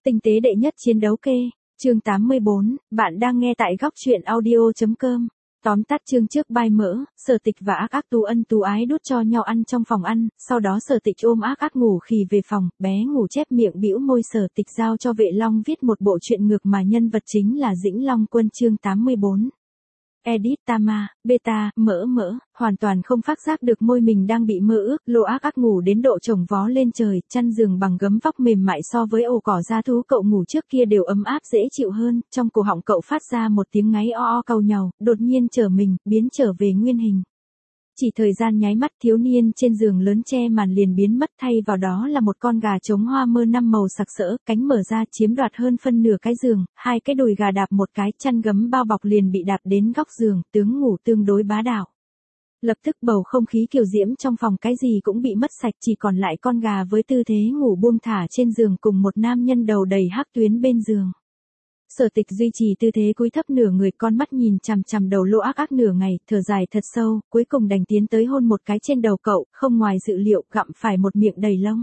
Tinh tế đệ nhất chiến đấu kê, chương 84, bạn đang nghe tại góc truyện audio.com. Tóm tắt chương trước bai mỡ, Sở Tịch và Ác Ác tú ân tú ái đút cho nhau ăn trong phòng ăn, sau đó Sở Tịch ôm Ác Ác ngủ khì về phòng, bé ngủ chép miệng bĩu môi. Sở Tịch giao cho Vệ Long viết một bộ truyện ngược mà nhân vật chính là Dĩnh Long Quân. Chương 84. Edit Tama, beta, mỡ, hoàn toàn không phát giác được môi mình đang bị mơ ướt. Lô Ác Ác ngủ đến độ chồng vó lên trời, chăn giường bằng gấm vóc mềm mại so với ổ cỏ da thú cậu ngủ trước kia đều ấm áp dễ chịu hơn. Trong cổ họng cậu phát ra một tiếng ngáy o cầu nhàu, đột nhiên trở mình, biến trở về nguyên hình. Chỉ thời gian nháy mắt, thiếu niên trên giường lớn che màn liền biến mất, thay vào đó là một con gà trống hoa mơ 5 màu sặc sỡ, cánh mở ra chiếm đoạt hơn phân nửa cái giường, hai cái đùi gà đạp một cái, chăn gấm bao bọc liền bị đạp đến góc giường, tướng ngủ tương đối bá đạo. Lập tức bầu không khí kiều diễm trong phòng cái gì cũng bị mất sạch, chỉ còn lại con gà với tư thế ngủ buông thả trên giường cùng một nam nhân đầu đầy hắc tuyến bên giường. Sở Tịch duy trì tư thế cúi thấp nửa người, con mắt nhìn chằm chằm đầu Lô Ác Ác nửa ngày, thở dài thật sâu, cuối cùng đành tiến tới hôn một cái trên đầu cậu, không ngoài dự liệu gặm phải một miệng đầy lông.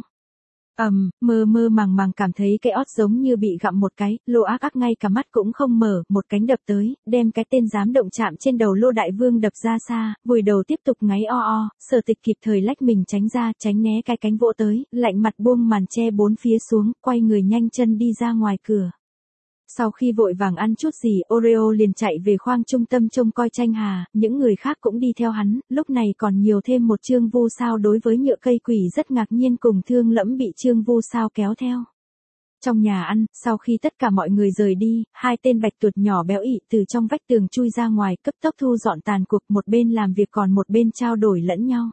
Mơ màng cảm thấy cái ót giống như bị gặm một cái, Lô Ác Ác ngay cả mắt cũng không mở, một cánh đập tới, đem cái tên dám động chạm trên đầu Lô Đại Vương đập ra xa, vùi đầu tiếp tục ngáy o. Sở Tịch kịp thời lách mình tránh ra, tránh né cái cánh vỗ tới, lạnh mặt buông màn che bốn phía xuống, quay người nhanh chân đi ra ngoài cửa. Sau khi vội vàng ăn chút gì, Oreo liền chạy về khoang trung tâm trông coi tranh hà, những người khác cũng đi theo hắn, lúc này còn nhiều thêm một Trương Vu Sao đối với Nhựa Cây Quỷ rất ngạc nhiên cùng Thương Lẫm bị Trương Vu Sao kéo theo. Trong nhà ăn, sau khi tất cả mọi người rời đi, hai tên bạch tuột nhỏ béo ị từ trong vách tường chui ra ngoài, cấp tốc thu dọn tàn cuộc, một bên làm việc còn một bên trao đổi lẫn nhau.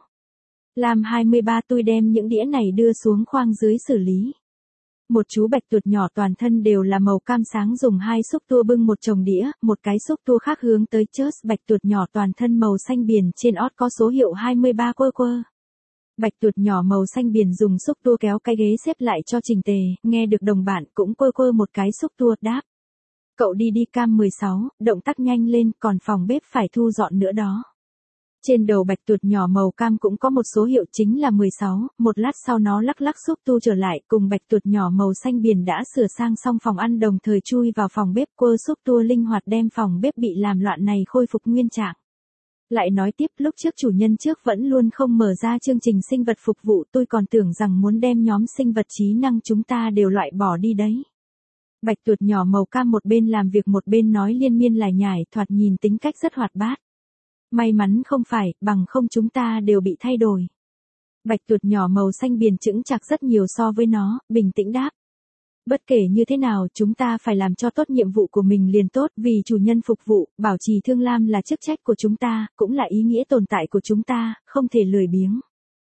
Làm 23 tôi đem những đĩa này đưa xuống khoang dưới xử lý. Một chú bạch tuột nhỏ toàn thân đều là màu cam sáng dùng hai xúc tua bưng một chồng đĩa, một cái xúc tua khác hướng tới Chớt. Bạch tuột nhỏ toàn thân màu xanh biển, trên ót có số hiệu 23 quơ. Bạch tuột nhỏ màu xanh biển dùng xúc tua kéo cái ghế xếp lại cho chỉnh tề, nghe được đồng bạn cũng quơ một cái xúc tua, đáp. Cậu đi cam 16, động tác nhanh lên, còn phòng bếp phải thu dọn nữa đó. Trên đầu bạch tuột nhỏ màu cam cũng có một số hiệu chính là 16, một lát sau nó lắc xúc tua trở lại, cùng bạch tuột nhỏ màu xanh biển đã sửa sang xong phòng ăn đồng thời chui vào phòng bếp, quơ xúc tua linh hoạt đem phòng bếp bị làm loạn này khôi phục nguyên trạng. Lại nói tiếp, lúc trước chủ nhân trước vẫn luôn không mở ra chương trình sinh vật phục vụ, tôi còn tưởng rằng muốn đem nhóm sinh vật trí năng chúng ta đều loại bỏ đi đấy. Bạch tuột nhỏ màu cam một bên làm việc một bên nói liên miên lải nhải, thoạt nhìn tính cách rất hoạt bát. May mắn không phải, bằng không chúng ta đều bị thay đổi. Bạch tuột nhỏ màu xanh biển chững chạc rất nhiều so với nó, bình tĩnh đáp. Bất kể như thế nào, chúng ta phải làm cho tốt nhiệm vụ của mình liền tốt, vì chủ nhân phục vụ, bảo trì Thương Lam là chức trách của chúng ta, cũng là ý nghĩa tồn tại của chúng ta, không thể lười biếng.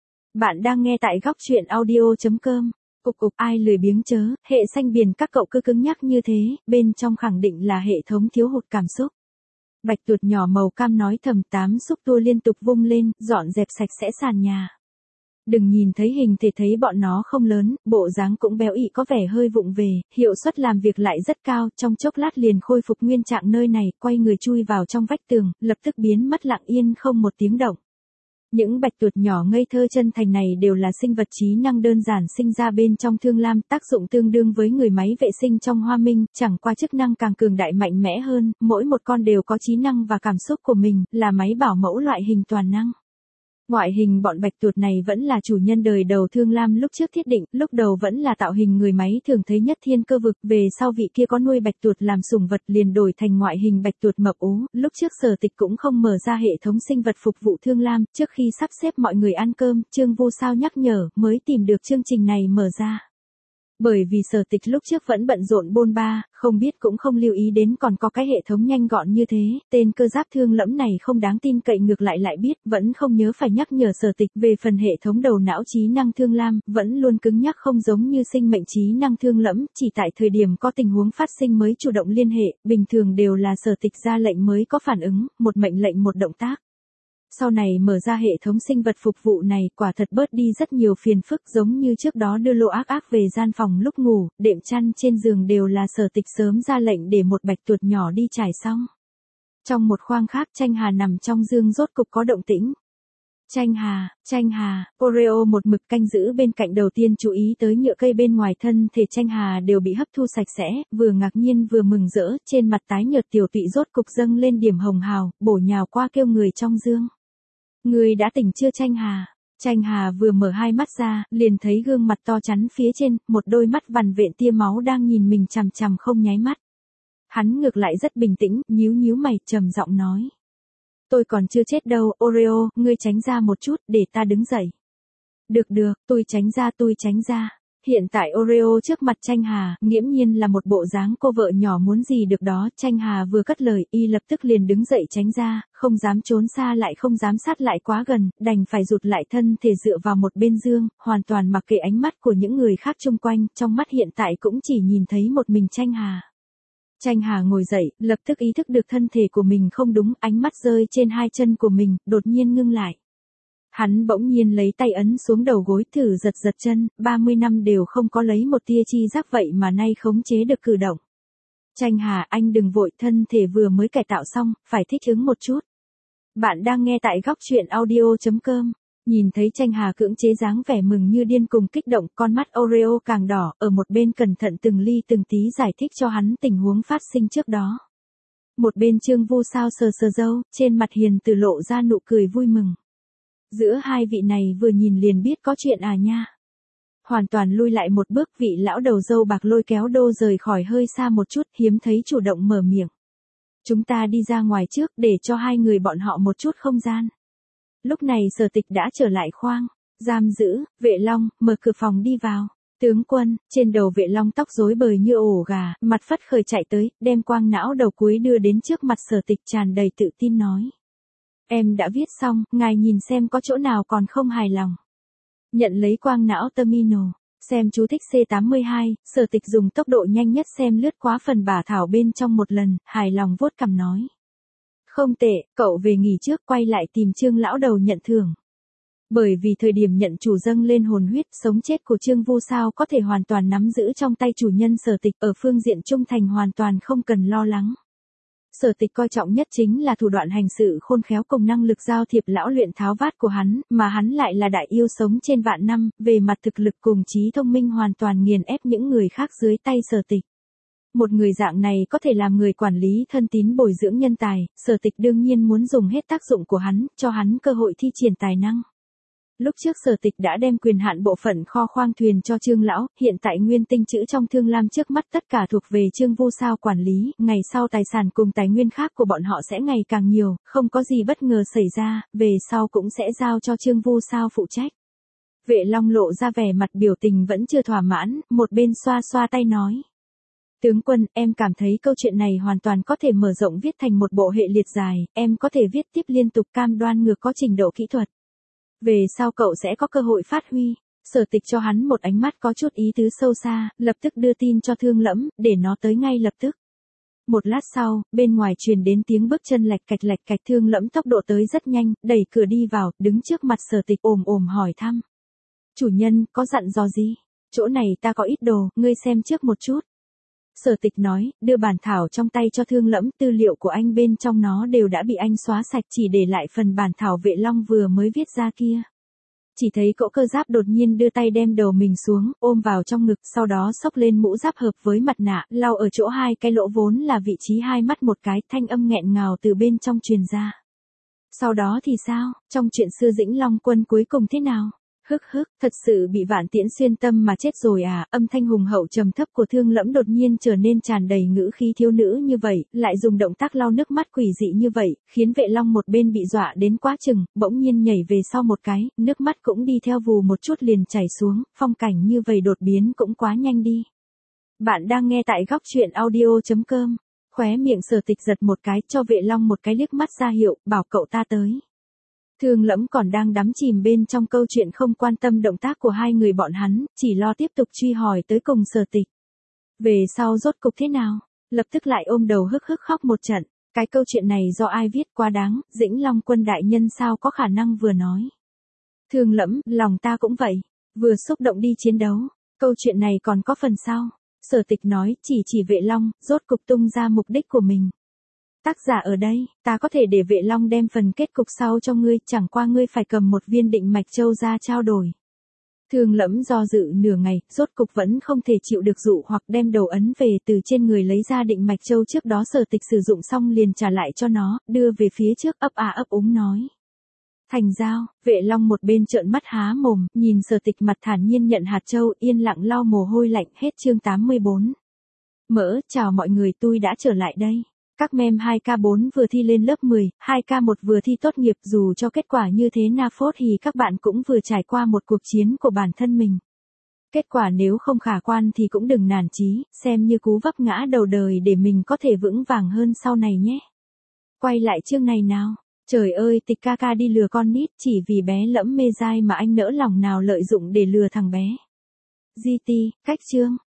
Bạn đang nghe tại góc truyện audio.com. Ai lười biếng chớ, hệ xanh biển các cậu cứ cứng nhắc như thế, bên trong khẳng định là hệ thống thiếu hụt cảm xúc. Bạch tuột nhỏ màu cam nói thầm, 8 xúc tua liên tục vung lên, dọn dẹp sạch sẽ sàn nhà. Đừng nhìn thấy hình thể thấy bọn nó không lớn, bộ dáng cũng béo ị có vẻ hơi vụng về, hiệu suất làm việc lại rất cao, trong chốc lát liền khôi phục nguyên trạng nơi này, quay người chui vào trong vách tường, lập tức biến mất lặng yên không một tiếng động. Những bạch tuột nhỏ ngây thơ chân thành này đều là sinh vật trí năng đơn giản sinh ra bên trong Thương Lam, tác dụng tương đương với người máy vệ sinh trong Hoa Minh, chẳng qua chức năng càng cường đại mạnh mẽ hơn, mỗi một con đều có trí năng và cảm xúc của mình, là máy bảo mẫu loại hình toàn năng. Ngoại hình bọn bạch tuột này vẫn là chủ nhân đời đầu Thương Lam lúc trước thiết định, lúc đầu vẫn là tạo hình người máy thường thấy nhất Thiên Cơ Vực, về sau vị kia có nuôi bạch tuột làm sủng vật liền đổi thành ngoại hình bạch tuột mập ú, lúc trước Sở Tịch cũng không mở ra hệ thống sinh vật phục vụ Thương Lam, trước khi sắp xếp mọi người ăn cơm, Trương Vu Sao nhắc nhở, mới tìm được chương trình này mở ra. Bởi vì Sở Tịch lúc trước vẫn bận rộn bôn ba, không biết cũng không lưu ý đến còn có cái hệ thống nhanh gọn như thế, tên cơ giáp Thương Lẫm này không đáng tin cậy, ngược lại biết, vẫn không nhớ phải nhắc nhở Sở Tịch. Về phần hệ thống đầu não trí năng Thương Lam, vẫn luôn cứng nhắc không giống như sinh mệnh trí năng Thương Lẫm, chỉ tại thời điểm có tình huống phát sinh mới chủ động liên hệ, bình thường đều là Sở Tịch ra lệnh mới có phản ứng, một mệnh lệnh một động tác. Sau này mở ra hệ thống sinh vật phục vụ này, quả thật bớt đi rất nhiều phiền phức, giống như trước đó đưa Lô Ác Ác về gian phòng lúc ngủ, đệm chăn trên giường đều là Sở Tịch sớm ra lệnh để một bạch tuột nhỏ đi trải xong. Trong một khoang khác, tranh hà nằm trong giường rốt cục có động tĩnh. Tranh Hà, Oreo một mực canh giữ bên cạnh đầu tiên chú ý tới nhựa cây bên ngoài thân thể Tranh Hà đều bị hấp thu sạch sẽ, vừa ngạc nhiên vừa mừng rỡ, trên mặt tái nhợt tiểu tụy rốt cục dâng lên điểm hồng hào, bổ nhào qua kêu người trong dương. Người đã tỉnh chưa Tranh Hà? Tranh Hà vừa mở hai mắt ra, liền thấy gương mặt to chắn phía trên, một đôi mắt vằn vện tia máu đang nhìn mình chằm chằm không nháy mắt. Hắn ngược lại rất bình tĩnh, nhíu mày, trầm giọng nói. Tôi còn chưa chết đâu, Oreo, ngươi tránh ra một chút, để ta đứng dậy. Được, tôi tránh ra. Hiện tại Oreo trước mặt Tranh Hà, nghiễm nhiên là một bộ dáng cô vợ nhỏ muốn gì được đó. Tranh Hà vừa cất lời, y lập tức liền đứng dậy tránh ra, không dám trốn xa lại không dám sát lại quá gần, đành phải rụt lại thân thể dựa vào một bên giường, hoàn toàn mặc kệ ánh mắt của những người khác chung quanh, trong mắt hiện tại cũng chỉ nhìn thấy một mình Tranh Hà. Tranh Hà ngồi dậy, lập tức ý thức được thân thể của mình không đúng, ánh mắt rơi trên hai chân của mình, đột nhiên ngưng lại. Hắn bỗng nhiên lấy tay ấn xuống đầu gối thử giật chân, 30 năm đều không có lấy một tia chi giác vậy mà nay khống chế được cử động. Tranh Hà, anh đừng vội, thân thể vừa mới cải tạo xong, phải thích ứng một chút. Bạn đang nghe tại góc truyện audio.com. Nhìn thấy Tranh Hà cưỡng chế dáng vẻ mừng như điên cùng kích động, con mắt Oreo càng đỏ, ở một bên cẩn thận từng ly từng tí giải thích cho hắn tình huống phát sinh trước đó. Một bên Trương Vu Sao sờ râu, trên mặt hiền từ lộ ra nụ cười vui mừng. Giữa hai vị này vừa nhìn liền biết có chuyện à nha. Hoàn toàn lui lại một bước, vị lão đầu râu bạc lôi kéo Đô rời khỏi hơi xa một chút, hiếm thấy chủ động mở miệng. Chúng ta đi ra ngoài trước, để cho hai người bọn họ một chút không gian. Lúc này Sở Tịch đã trở lại khoang giam giữ, Vệ Long, mở cửa phòng đi vào. Tướng quân, trên đầu Vệ Long tóc rối bời như ổ gà, mặt phất khởi chạy tới, đem quang não đầu cuối đưa đến trước mặt Sở Tịch tràn đầy tự tin nói. Em đã viết xong, ngài nhìn xem có chỗ nào còn không hài lòng. Nhận lấy quang não terminal, xem chú thích C82, Sở Tịch dùng tốc độ nhanh nhất xem lướt qua phần bả thảo bên trong một lần, hài lòng vuốt cằm nói. Không tệ, cậu về nghỉ trước, quay lại tìm Trương lão đầu nhận thưởng. Bởi vì thời điểm nhận chủ dâng lên hồn huyết, sống chết của Trương Vu Sao có thể hoàn toàn nắm giữ trong tay chủ nhân Sở Tịch, ở phương diện trung thành hoàn toàn không cần lo lắng. Sở Tịch coi trọng nhất chính là thủ đoạn hành sự khôn khéo cùng năng lực giao thiệp lão luyện tháo vát của hắn, mà hắn lại là đại yêu sống trên vạn năm, về mặt thực lực cùng trí thông minh hoàn toàn nghiền ép những người khác dưới tay Sở Tịch. Một người dạng này có thể làm người quản lý thân tín bồi dưỡng nhân tài, Sở Tịch đương nhiên muốn dùng hết tác dụng của hắn, cho hắn cơ hội thi triển tài năng. Lúc trước Sở Tịch đã đem quyền hạn bộ phận kho khoang thuyền cho Trương lão, hiện tại nguyên tinh trữ trong thương lam trước mắt tất cả thuộc về Trương Vu Sao quản lý, ngày sau tài sản cùng tài nguyên khác của bọn họ sẽ ngày càng nhiều, không có gì bất ngờ xảy ra, về sau cũng sẽ giao cho Trương Vu Sao phụ trách. Vệ Long lộ ra vẻ mặt biểu tình vẫn chưa thỏa mãn, một bên xoa tay nói. Tướng quân, em cảm thấy câu chuyện này hoàn toàn có thể mở rộng viết thành một bộ hệ liệt dài, em có thể viết tiếp liên tục cam đoan ngược có trình độ kỹ thuật. Về sau cậu sẽ có cơ hội phát huy. Sở Tịch cho hắn một ánh mắt có chút ý tứ sâu xa, lập tức đưa tin cho Thương Lẫm, để nó tới ngay lập tức. Một lát sau, bên ngoài truyền đến tiếng bước chân lạch cạch, Thương Lẫm tốc độ tới rất nhanh, đẩy cửa đi vào, đứng trước mặt Sở Tịch ồm hỏi thăm. Chủ nhân, có dặn dò gì? Chỗ này ta có ít đồ, ngươi xem trước một chút. Sở Tịch nói, đưa bản thảo trong tay cho Thương Lẫm, tư liệu của anh bên trong nó đều đã bị anh xóa sạch, chỉ để lại phần bản thảo Vệ Long vừa mới viết ra kia. Chỉ thấy Cỗ Cơ Giáp đột nhiên đưa tay đem đầu mình xuống, ôm vào trong ngực, sau đó xốc lên mũ giáp hợp với mặt nạ, lau ở chỗ hai cái lỗ vốn là vị trí hai mắt một cái, thanh âm nghẹn ngào từ bên trong truyền ra. Sau đó thì sao, trong chuyện xưa Dĩnh Long Quân cuối cùng thế nào? Thật sự bị Vạn Tiễn xuyên tâm mà chết rồi à? Âm thanh hùng hậu trầm thấp của Thương Lẫm đột nhiên trở nên tràn đầy ngữ khí thiếu nữ như vậy, lại dùng động tác lau nước mắt quỷ dị như vậy, khiến Vệ Long một bên bị dọa đến quá chừng, bỗng nhiên nhảy về sau một cái, nước mắt cũng đi theo vù một chút liền chảy xuống, phong cảnh như vậy đột biến cũng quá nhanh đi. Bạn đang nghe tại góc truyện audio.com. Khóe miệng Sở Tịch giật một cái, cho Vệ Long một cái liếc mắt ra hiệu, bảo cậu ta tới. Thương Lẫm còn đang đắm chìm bên trong câu chuyện không quan tâm động tác của hai người bọn hắn, chỉ lo tiếp tục truy hỏi tới cùng Sở Tịch. Về sau rốt cục thế nào? Lập tức lại ôm đầu khóc một trận. Cái câu chuyện này do ai viết quá đáng, Dĩnh Long Quân đại nhân sao có khả năng vừa nói. Thương Lẫm, lòng ta cũng vậy. Vừa xúc động đi chiến đấu. Câu chuyện này còn có phần sau. Sở Tịch nói, chỉ Vệ Long, rốt cục tung ra mục đích của mình. Tác giả ở đây, ta có thể để Vệ Long đem phần kết cục sau cho ngươi, chẳng qua ngươi phải cầm một viên định mạch châu ra trao đổi. Thương Lẫm do dự nửa ngày, rốt cục vẫn không thể chịu được dụ hoặc đem đầu ấn về từ trên người lấy ra định mạch châu trước đó Sở Tịch sử dụng xong liền trả lại cho nó, đưa về phía trước ấp ấp úng nói. Thành giao, Vệ Long một bên trợn mắt há mồm, nhìn Sở Tịch mặt thản nhiên nhận hạt châu, yên lặng lau mồ hôi lạnh. Hết chương 84. Mỡ, chào mọi người, tôi đã trở lại đây. Các mem 2K4 vừa thi lên lớp 10, 2K1 vừa thi tốt nghiệp, dù cho kết quả như thế na phốt thì các bạn cũng vừa trải qua một cuộc chiến của bản thân mình. Kết quả nếu không khả quan thì cũng đừng nản chí, xem như cú vấp ngã đầu đời để mình có thể vững vàng hơn sau này nhé. Quay lại chương này nào. Trời ơi, Tịch ca ca đi lừa con nít chỉ vì bé Lẫm mê dai mà anh nỡ lòng nào lợi dụng để lừa thằng bé. GT, cách chương.